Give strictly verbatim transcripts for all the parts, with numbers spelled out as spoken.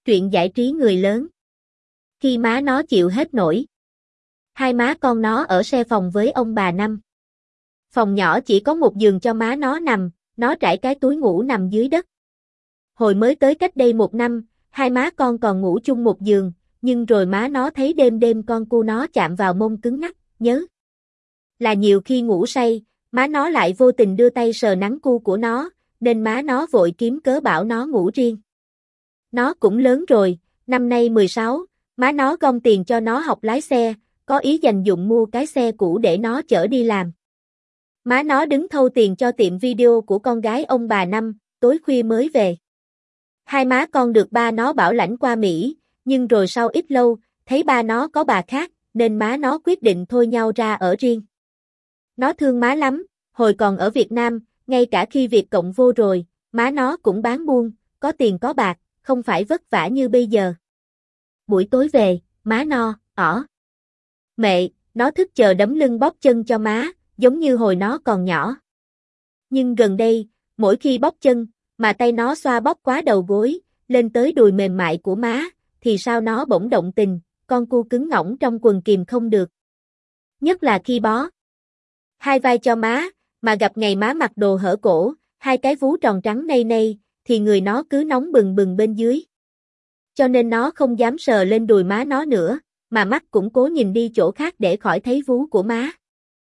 Truyện giải trí người lớn. Khi má nó chịu hết nổi. Hai má con nó ở xe phòng với ông bà Năm. Phòng nhỏ chỉ có một giường cho má nó nằm, nó trải cái túi ngủ nằm dưới đất. Hồi mới tới cách đây một năm, hai má con còn ngủ chung một giường, nhưng rồi má nó thấy đêm đêm con cu nó chạm vào mông cứng ngắc, nhớ. Là nhiều khi ngủ say, má nó lại vô tình đưa tay sờ nắn cu của nó, nên má nó vội kiếm cớ bảo nó ngủ riêng. Nó cũng lớn rồi, năm nay mười sáu, má nó gom tiền cho nó học lái xe, có ý dành dụm mua cái xe cũ để nó chở đi làm. Má nó đứng thâu tiền cho tiệm video của con gái ông bà Năm, tối khuya mới về. Hai má con được ba nó bảo lãnh qua Mỹ, nhưng rồi sau ít lâu, thấy ba nó có bà khác, nên má nó quyết định thôi nhau ra ở riêng. Nó thương má lắm, hồi còn ở Việt Nam, ngay cả khi Việt Cộng vô rồi, má nó cũng bán buôn, có tiền có bạc, không phải vất vả như bây giờ. Buổi tối về, má no, ỏ. Mẹ, nó thức chờ đấm lưng bóp chân cho má, giống như hồi nó còn nhỏ. Nhưng gần đây, mỗi khi bóp chân, mà tay nó xoa bóp quá đầu gối, lên tới đùi mềm mại của má, thì sao nó bỗng động tình, con cu cứng ngỗng trong quần kìm không được. Nhất là khi bó hai vai cho má, mà gặp ngày má mặc đồ hở cổ, hai cái vú tròn trắng nây nây, thì người nó cứ nóng bừng bừng bên dưới. Cho nên nó không dám sờ lên đùi má nó nữa, mà mắt cũng cố nhìn đi chỗ khác để khỏi thấy vú của má.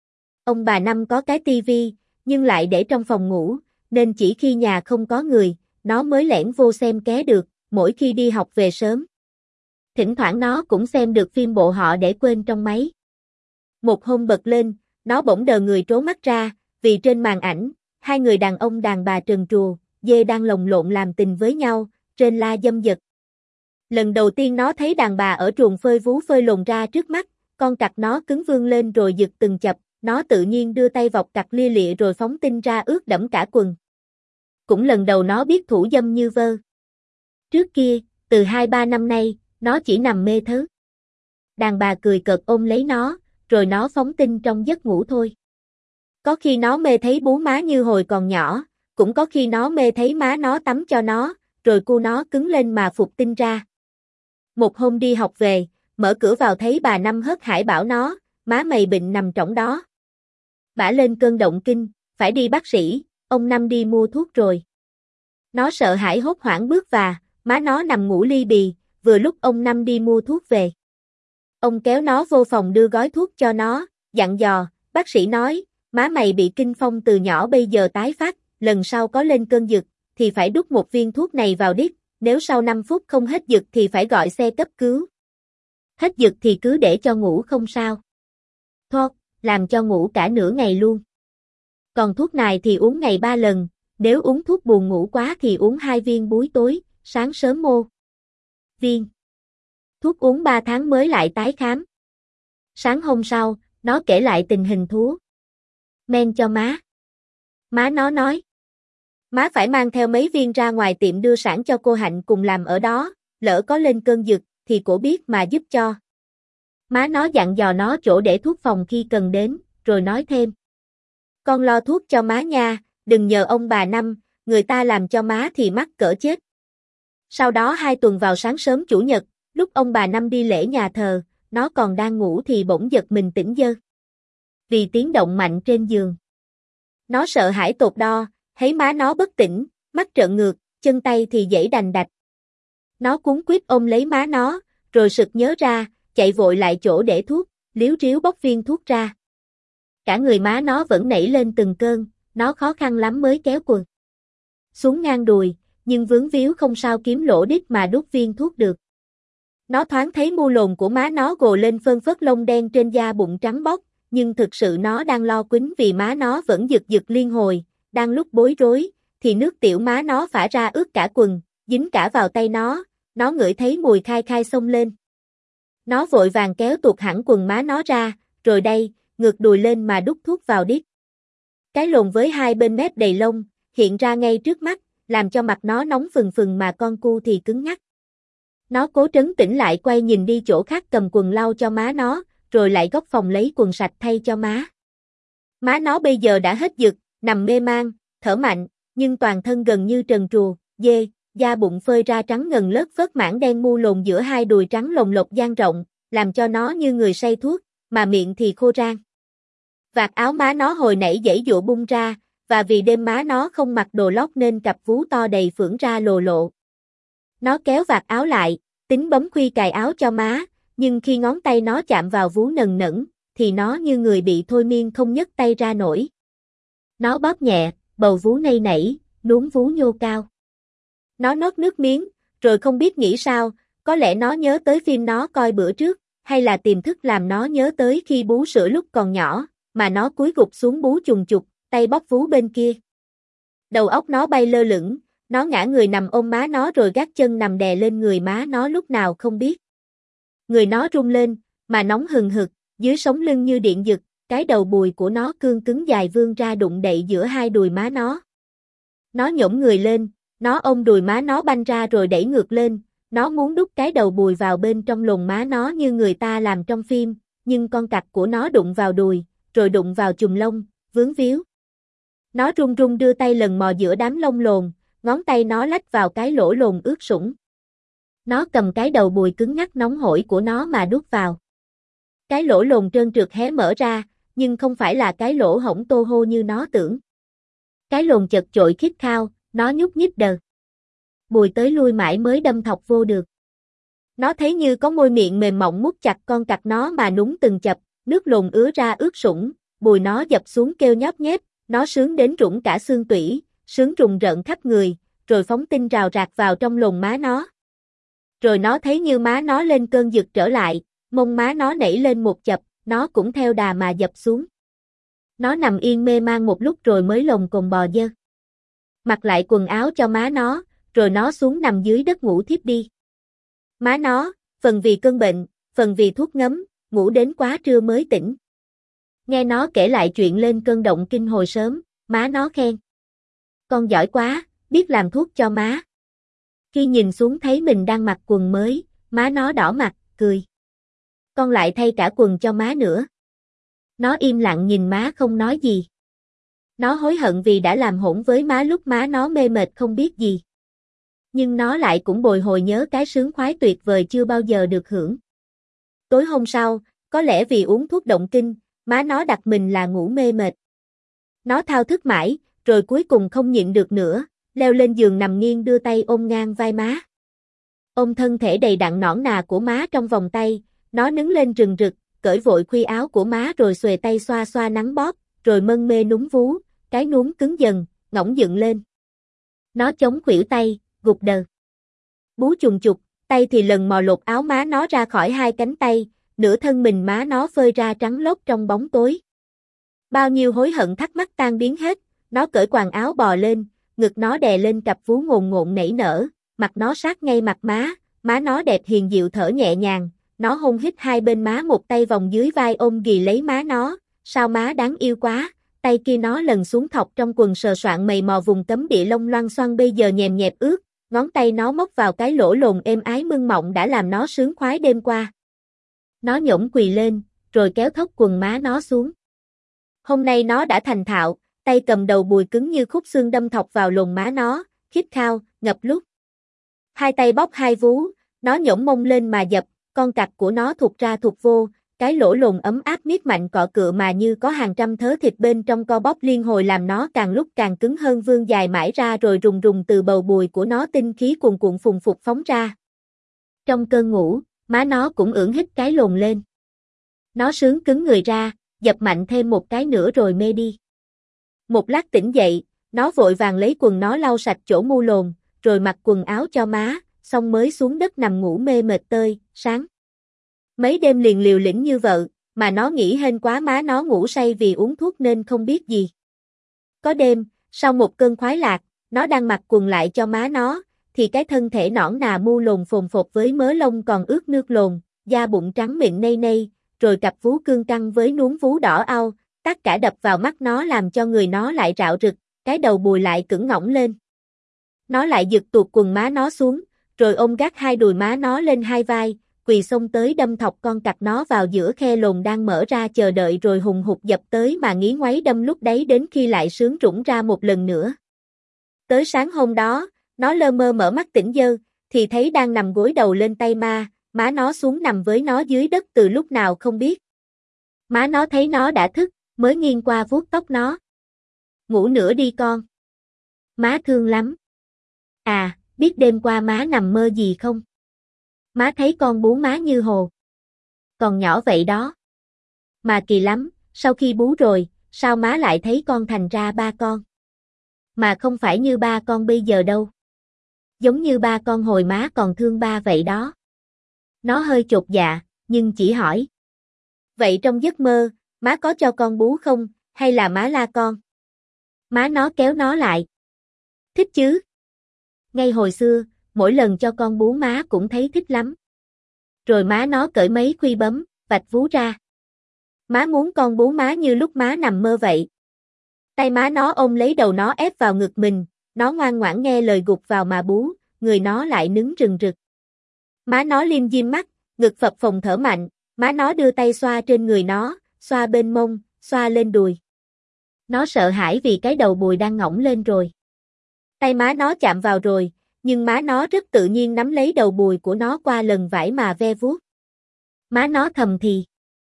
Ông bà Năm có cái tivi, nhưng lại để trong phòng ngủ, nên chỉ khi nhà không có người, nó mới lẻn vô xem ké được, mỗi khi đi học về sớm. Thỉnh thoảng nó cũng xem được phim bộ họ để quên trong máy. Một hôm bật lên, nó bỗng đờ người trố mắt ra, vì trên màn ảnh, hai người đàn ông đàn bà trần truồng, dê đang lồng lộn làm tình với nhau, trên la dâm dật. Lần đầu tiên nó thấy đàn bà ở truồng phơi vú phơi lồn ra trước mắt, con cặc nó cứng vươn lên rồi giật từng chập, nó tự nhiên đưa tay vọc cặc lia lịa rồi phóng tinh ra ướt đẫm cả quần. Cũng lần đầu nó biết thủ dâm như vơ. Trước kia, từ hai ba năm nay, nó chỉ nằm mê thớ. Đàn bà cười cợt ôm lấy nó, rồi nó phóng tinh trong giấc ngủ thôi. Có khi nó mê thấy bú má như hồi còn nhỏ, cũng có khi nó mê thấy má nó tắm cho nó, rồi cu nó cứng lên mà phục tinh ra. Một hôm đi học về, mở cửa vào thấy bà Năm hớt hải bảo nó, má mày bệnh nằm trỏng đó. Bả lên cơn động kinh, phải đi bác sĩ, ông Năm đi mua thuốc rồi. Nó sợ hãi hốt hoảng bước vào, má nó nằm ngủ li bì, vừa lúc ông Năm đi mua thuốc về. Ông kéo nó vô phòng đưa gói thuốc cho nó, dặn dò, bác sĩ nói, má mày bị kinh phong từ nhỏ bây giờ tái phát, lần sau có lên cơn giật, thì phải đút một viên thuốc này vào đít, nếu sau năm phút không hết giật thì phải gọi xe cấp cứu. Hết giật thì cứ để cho ngủ không sao. Thôi, làm cho ngủ cả nửa ngày luôn. Còn thuốc này thì uống ngày ba lần, nếu uống thuốc buồn ngủ quá thì uống hai viên buổi tối, sáng sớm mô. Viên. Thuốc uống ba tháng mới lại tái khám. Sáng hôm sau, nó kể lại tình hình thú men cho má. Má nó nói, má phải mang theo mấy viên ra ngoài tiệm đưa sản cho cô Hạnh cùng làm ở đó, lỡ có lên cơn giật, thì cổ biết mà giúp cho. Má nó dặn dò nó chỗ để thuốc phòng khi cần đến, rồi nói thêm. Con lo thuốc cho má nha, đừng nhờ ông bà Năm, người ta làm cho má thì mắc cỡ chết. Sau đó hai tuần vào sáng sớm chủ nhật, lúc ông bà Năm đi lễ nhà thờ, nó còn đang ngủ thì bỗng giật mình tỉnh giơ. Vì tiếng động mạnh trên giường. Nó sợ hãi tột đo, thấy má nó bất tỉnh, mắt trợn ngược, chân tay thì giãy đành đạch. Nó cuống quýt ôm lấy má nó, rồi sực nhớ ra, chạy vội lại chỗ để thuốc, liếu riếu bóc viên thuốc ra. Cả người má nó vẫn nảy lên từng cơn, nó khó khăn lắm mới kéo quần xuống ngang đùi, nhưng vướng víu không sao kiếm lỗ đít mà đút viên thuốc được. Nó thoáng thấy mu lồn của má nó gồ lên phơn phớt lông đen trên da bụng trắng bóc, nhưng thực sự nó đang lo quýnh vì má nó vẫn giật giật liên hồi, đang lúc bối rối, thì nước tiểu má nó phả ra ướt cả quần, dính cả vào tay nó, nó ngửi thấy mùi khai khai xông lên. Nó vội vàng kéo tuột hẳn quần má nó ra, rồi đây, ngược đùi lên mà đút thuốc vào đít. Cái lồn với hai bên mép đầy lông, hiện ra ngay trước mắt, làm cho mặt nó nóng phừng phừng mà con cu thì cứng ngắc. Nó cố trấn tĩnh lại quay nhìn đi chỗ khác cầm quần lau cho má nó, rồi lại góc phòng lấy quần sạch thay cho má. Má nó bây giờ đã hết giật, nằm mê man, thở mạnh, nhưng toàn thân gần như trần truồng, dê, da bụng phơi ra trắng ngần lớt phớt mảng đen mu lồn giữa hai đùi trắng lồng lộc dang rộng, làm cho nó như người say thuốc, mà miệng thì khô rang. Vạt áo má nó hồi nãy giãy giụa bung ra, và vì đêm má nó không mặc đồ lót nên cặp vú to đầy phưởng ra lồ lộ. Nó kéo vạt áo lại, tính bấm khuy cài áo cho má, nhưng khi ngón tay nó chạm vào vú nần nẫn, thì nó như người bị thôi miên không nhấc tay ra nổi. Nó bóp nhẹ, bầu vú nây nảy, nuốt vú nhô cao. Nó nuốt nước miếng, rồi không biết nghĩ sao, có lẽ nó nhớ tới phim nó coi bữa trước, hay là tiềm thức làm nó nhớ tới khi bú sữa lúc còn nhỏ, mà nó cúi gục xuống bú chùng chục, tay bóp vú bên kia. Đầu óc nó bay lơ lửng, nó ngã người nằm ôm má nó rồi gác chân nằm đè lên người má nó lúc nào không biết. Người nó rung lên, mà nóng hừng hực, dưới sống lưng như điện giật, cái đầu bùi của nó cương cứng dài vươn ra đụng đậy giữa hai đùi má nó. Nó nhổm người lên, nó ôm đùi má nó banh ra rồi đẩy ngược lên, nó muốn đút cái đầu bùi vào bên trong lồng má nó như người ta làm trong phim, nhưng con cặc của nó đụng vào đùi, rồi đụng vào chùm lông, vướng víu. Nó run run đưa tay lần mò giữa đám lông lồn, ngón tay nó lách vào cái lỗ lồn ướt sũng. Nó cầm cái đầu bùi cứng ngắc nóng hổi của nó mà đút vào. Cái lỗ lồn trơn trượt hé mở ra, nhưng không phải là cái lỗ hổng tô hô như nó tưởng. Cái lồn chật chội khít khao, nó nhúc nhích đờ. Bùi tới lui mãi mới đâm thọc vô được. Nó thấy như có môi miệng mềm mỏng mút chặt con cặc nó mà núng từng chập, nước lồn ứa ra ướt sũng, bùi nó dập xuống kêu nhóp nhép, nó sướng đến rủng cả xương tủy, sướng rùng rợn khắp người, rồi phóng tinh rào rạc vào trong lồn má nó. Rồi nó thấy như má nó lên cơn giật trở lại, mông má nó nảy lên một chập, nó cũng theo đà mà dập xuống. Nó nằm yên mê man một lúc rồi mới lồng cồn bò dơ. Mặc lại quần áo cho má nó, rồi nó xuống nằm dưới đất ngủ thiếp đi. Má nó, phần vì cơn bệnh, phần vì thuốc ngấm, ngủ đến quá trưa mới tỉnh. Nghe nó kể lại chuyện lên cơn động kinh hồi sớm, má nó khen. Con giỏi quá, biết làm thuốc cho má. Khi nhìn xuống thấy mình đang mặc quần mới, má nó đỏ mặt, cười. Con lại thay cả quần cho má nữa. Nó im lặng nhìn má không nói gì. Nó hối hận vì đã làm hỗn với má lúc má nó mê mệt không biết gì. Nhưng nó lại cũng bồi hồi nhớ cái sướng khoái tuyệt vời chưa bao giờ được hưởng. Tối hôm sau, có lẽ vì uống thuốc động kinh, má nó đặt mình là ngủ mê mệt. Nó thao thức mãi, rồi cuối cùng không nhịn được nữa, leo lên giường nằm nghiêng đưa tay ôm ngang vai má. Ôm thân thể đầy đặn nõn nà của má trong vòng tay, nó nđứng lên rừng rực, cởi vội khuy áo của má rồi xuề tay xoa xoa nắng bóp, rồi mân mê núm vú, cái núm cứng dần, ngỗng dựng lên. Nó chống khuỷu tay, gục đờ. Bú chùng chục, tay thì lần mò lột áo má nó ra khỏi hai cánh tay, nửa thân mình má nó phơi ra trắng lốp trong bóng tối. Bao nhiêu hối hận thắc mắc tan biến hết, nó cởi quàng áo bò lên, ngực nó đè lên cặp vú ngồn ngộn nảy nở, mặt nó sát ngay mặt má, má nó đẹp hiền dịu thở nhẹ nhàng, nó hôn hít hai bên má một tay vòng dưới vai ôm ghì lấy má nó, sao má đáng yêu quá, tay kia nó lần xuống thọc trong quần sờ soạn mày mò vùng tấm địa lông loang xoăn bây giờ nhèm nhẹp ướt, ngón tay nó móc vào cái lỗ lồn êm ái mưng mộng đã làm nó sướng khoái đêm qua. Nó nhổm quỳ lên, rồi kéo thốc quần má nó xuống. Hôm nay nó đã thành thạo, tay cầm đầu bùi cứng như khúc xương đâm thọc vào lồn má nó, khít khao, ngập lúc. Hai tay bóp hai vú, nó nhổm mông lên mà dập, con cặc của nó thụt ra thụt vô, cái lỗ lồn ấm áp miết mạnh cọ cựa mà như có hàng trăm thớ thịt bên trong co bóp liên hồi làm nó càng lúc càng cứng hơn vươn dài mãi ra rồi rùng rùng từ bầu bùi của nó tinh khí cuồn cuộn phùng phục phóng ra. Trong cơn ngủ, má nó cũng ưỡn hít cái lồn lên. Nó sướng cứng người ra, dập mạnh thêm một cái nữa rồi mê đi. Một lát tỉnh dậy, nó vội vàng lấy quần nó lau sạch chỗ mu lồn, rồi mặc quần áo cho má, xong mới xuống đất nằm ngủ mê mệt tơi, sáng. Mấy đêm liền liều lĩnh như vợ, mà nó nghĩ hên quá má nó ngủ say vì uống thuốc nên không biết gì. Có đêm, sau một cơn khoái lạc, nó đang mặc quần lại cho má nó, thì cái thân thể nõn nà mu lồn phồn phột với mớ lông còn ướt nước lồn, da bụng trắng mịn nây nây, rồi cặp vú cương căng với núm vú đỏ au, tất cả đập vào mắt nó làm cho người nó lại rạo rực, cái đầu bùi lại cứng ngỗng lên. Nó lại giật tuột quần má nó xuống, rồi ôm gác hai đùi má nó lên hai vai, quỳ xông tới đâm thọc con cặc nó vào giữa khe lồn đang mở ra chờ đợi rồi hùng hục dập tới mà ngí ngoáy đâm lúc đấy đến khi lại sướng rủng ra một lần nữa. Tới sáng hôm đó, nó lơ mơ mở mắt tỉnh dơ, thì thấy đang nằm gối đầu lên tay ma, má nó xuống nằm với nó dưới đất từ lúc nào không biết. Má nó thấy nó đã thức, mới nghiêng qua vuốt tóc nó. Ngủ nữa đi con. Má thương lắm. À, biết đêm qua má nằm mơ gì không? Má thấy con bú má như hồ. Còn nhỏ vậy đó. Mà kỳ lắm, sau khi bú rồi, sao má lại thấy con thành ra ba con? Mà không phải như ba con bây giờ đâu. Giống như ba con hồi má còn thương ba vậy đó. Nó hơi chột dạ, nhưng chỉ hỏi. Vậy trong giấc mơ, má có cho con bú không, hay là má la con? Má nó kéo nó lại. Thích chứ? Ngay hồi xưa, mỗi lần cho con bú má cũng thấy thích lắm. Rồi má nó cởi mấy khuy bấm, vạch vú ra. Má muốn con bú má như lúc má nằm mơ vậy. Tay má nó ôm lấy đầu nó ép vào ngực mình, nó ngoan ngoãn nghe lời gục vào mà bú, người nó lại nứng rừng rực. Má nó liêm diêm mắt, ngực phập phồng thở mạnh, má nó đưa tay xoa trên người nó, xoa bên mông, xoa lên đùi. Nó sợ hãi vì cái đầu bùi đang ngõng lên rồi. Tay má nó chạm vào rồi, nhưng má nó rất tự nhiên nắm lấy đầu bùi của nó qua lần vải mà ve vuốt. Má nó thầm thì.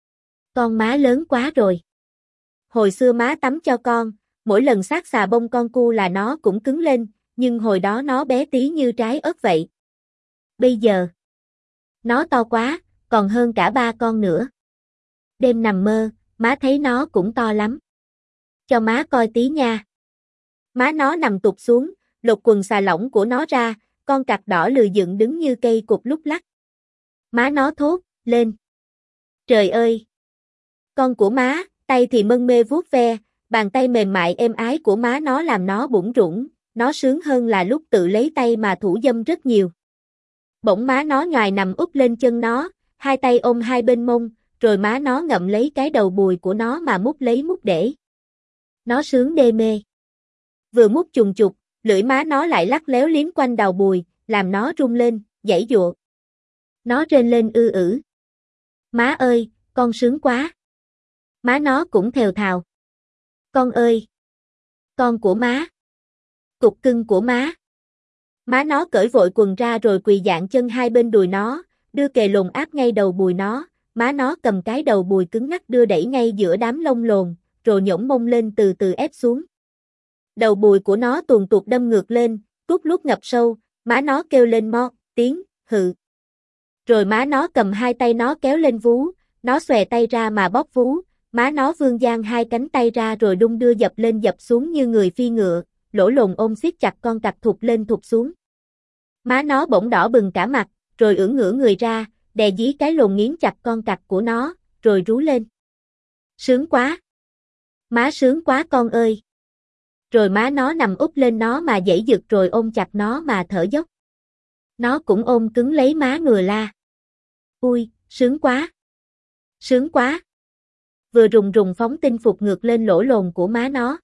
Con má lớn quá rồi. Hồi xưa má tắm cho con, mỗi lần sát xà bông con cu là nó cũng cứng lên, nhưng hồi đó nó bé tí như trái ớt vậy. Bây giờ, nó to quá, còn hơn cả ba con nữa. Đêm nằm mơ, má thấy nó cũng to lắm. Cho má coi tí nha. Má nó nằm tụt xuống, lột quần xà lỏng của nó ra, con cặc đỏ lừ dựng đứng như cây cột lúc lắc. Má nó thốt, lên. Trời ơi! Con của má, tay thì mân mê vuốt ve, bàn tay mềm mại êm ái của má nó làm nó bủn rủn, nó sướng hơn là lúc tự lấy tay mà thủ dâm rất nhiều. Bỗng má nó nhoài nằm úp lên chân nó, hai tay ôm hai bên mông, rồi má nó ngậm lấy cái đầu bùi của nó mà mút lấy mút để. Nó sướng đê mê. Vừa mút chùng chục, lưỡi má nó lại lắc léo liếm quanh đầu bùi, làm nó rung lên, giãy giụa. Nó rên lên ư ử. Má ơi, con sướng quá. Má nó cũng thều thào. Con ơi! Con của má! Cục cưng của má! Má nó cởi vội quần ra rồi quỳ dạn chân hai bên đùi nó, đưa kề lồn áp ngay đầu bùi nó, má nó cầm cái đầu bùi cứng ngắc đưa đẩy ngay giữa đám lông lồn, rồi nhổm mông lên từ từ ép xuống. Đầu bùi của nó tuồn tuột đâm ngược lên, cút lút ngập sâu, má nó kêu lên mo, tiếng, hự. Rồi má nó cầm hai tay nó kéo lên vú, nó xòe tay ra mà bóp vú, má nó vươn dang hai cánh tay ra rồi đung đưa dập lên dập xuống như người phi ngựa, lỗ lồn ôm siết chặt con cặc thụt lên thụt xuống. Má nó bỗng đỏ bừng cả mặt, rồi ưỡn ngửa người ra, đè dí cái lồn nghiến chặt con cặc của nó, rồi rú lên. Sướng quá! Má sướng quá con ơi! Rồi má nó nằm úp lên nó mà giãy giật rồi ôm chặt nó mà thở dốc. Nó cũng ôm cứng lấy má ngừa la. Ui, sướng quá! Sướng quá! Vừa rùng rùng phóng tinh phục ngược lên lỗ lồn của má nó.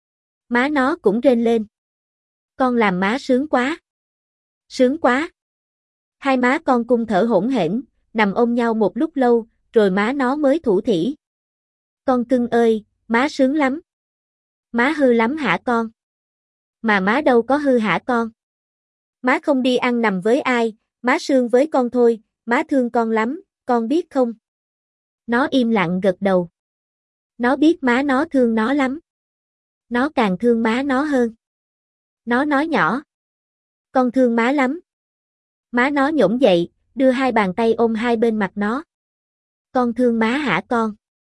Má nó cũng rên lên. Con làm má sướng quá! Sướng quá! Hai má con cung thở hổn hển, nằm ôm nhau một lúc lâu, rồi má nó mới thủ thỉ. Con cưng ơi, má sướng lắm! Má hư lắm hả con? Mà má đâu có hư hả con? Má không đi ăn nằm với ai, má sương với con thôi, má thương con lắm, con biết không? Nó im lặng gật đầu. Nó biết má nó thương nó lắm. Nó càng thương má nó hơn. Nó nói nhỏ. Con thương má lắm. Má nó nhổm dậy, đưa hai bàn tay ôm hai bên mặt nó. Con thương má hả con?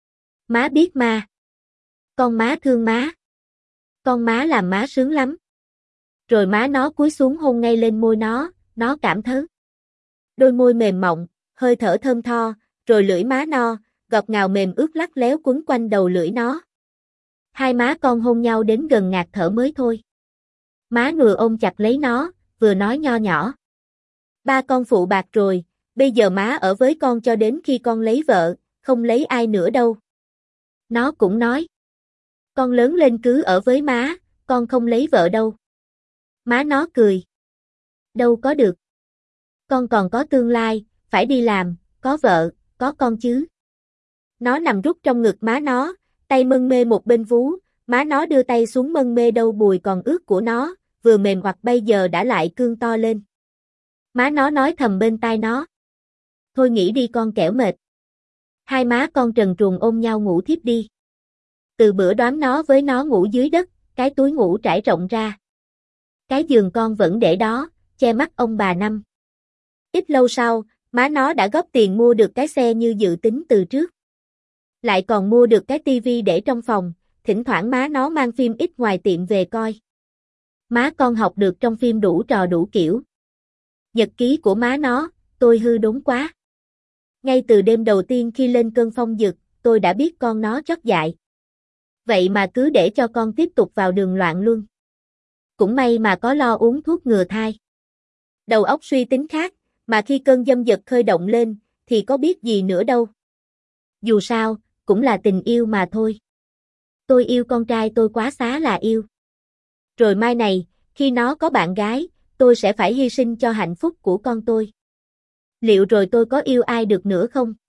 Má biết ma. Con má thương má. Con má làm má sướng lắm. Rồi má nó cúi xuống hôn ngay lên môi nó, nó cảm thớ. Đôi môi mềm mọng, hơi thở thơm tho, rồi lưỡi má no, ngọt ngào mềm ướt lắc léo quấn quanh đầu lưỡi nó. Hai má con hôn nhau đến gần ngạt thở mới thôi. Má ngừa ôm chặt lấy nó, vừa nói nho nhỏ. Ba con phụ bạc rồi, bây giờ má ở với con cho đến khi con lấy vợ, không lấy ai nữa đâu. Nó cũng nói. Con lớn lên cứ ở với má, con không lấy vợ đâu. Má nó cười. Đâu có được. Con còn có tương lai, phải đi làm, có vợ, có con chứ. Nó nằm rút trong ngực má nó, tay mân mê một bên vú, má nó đưa tay xuống mân mê đầu bùi còn ướt của nó, vừa mềm hoặc bây giờ đã lại cương to lên. Má nó nói thầm bên tai nó. Thôi nghỉ đi con kẻo mệt. Hai má con trần truồng ôm nhau ngủ thiếp đi. Từ bữa đoán nó với nó ngủ dưới đất, cái túi ngủ trải rộng ra. Cái giường con vẫn để đó, che mắt ông bà Năm. Ít lâu sau, má nó đã góp tiền mua được cái xe như dự tính từ trước. Lại còn mua được cái tivi để trong phòng, thỉnh thoảng má nó mang phim ít ngoài tiệm về coi. Má con học được trong phim đủ trò đủ kiểu. Nhật ký của má nó, tôi hư đốn quá. Ngay từ đêm đầu tiên khi lên cơn phong dực, tôi đã biết con nó chót dại. Vậy mà cứ để cho con tiếp tục vào đường loạn luôn. Cũng may mà có lo uống thuốc ngừa thai. Đầu óc suy tính khác, mà khi cơn dâm dật khơi động lên, thì có biết gì nữa đâu. Dù sao, cũng là tình yêu mà thôi. Tôi yêu con trai tôi quá xá là yêu. Rồi mai này, khi nó có bạn gái, tôi sẽ phải hy sinh cho hạnh phúc của con tôi. Liệu rồi tôi có yêu ai được nữa không?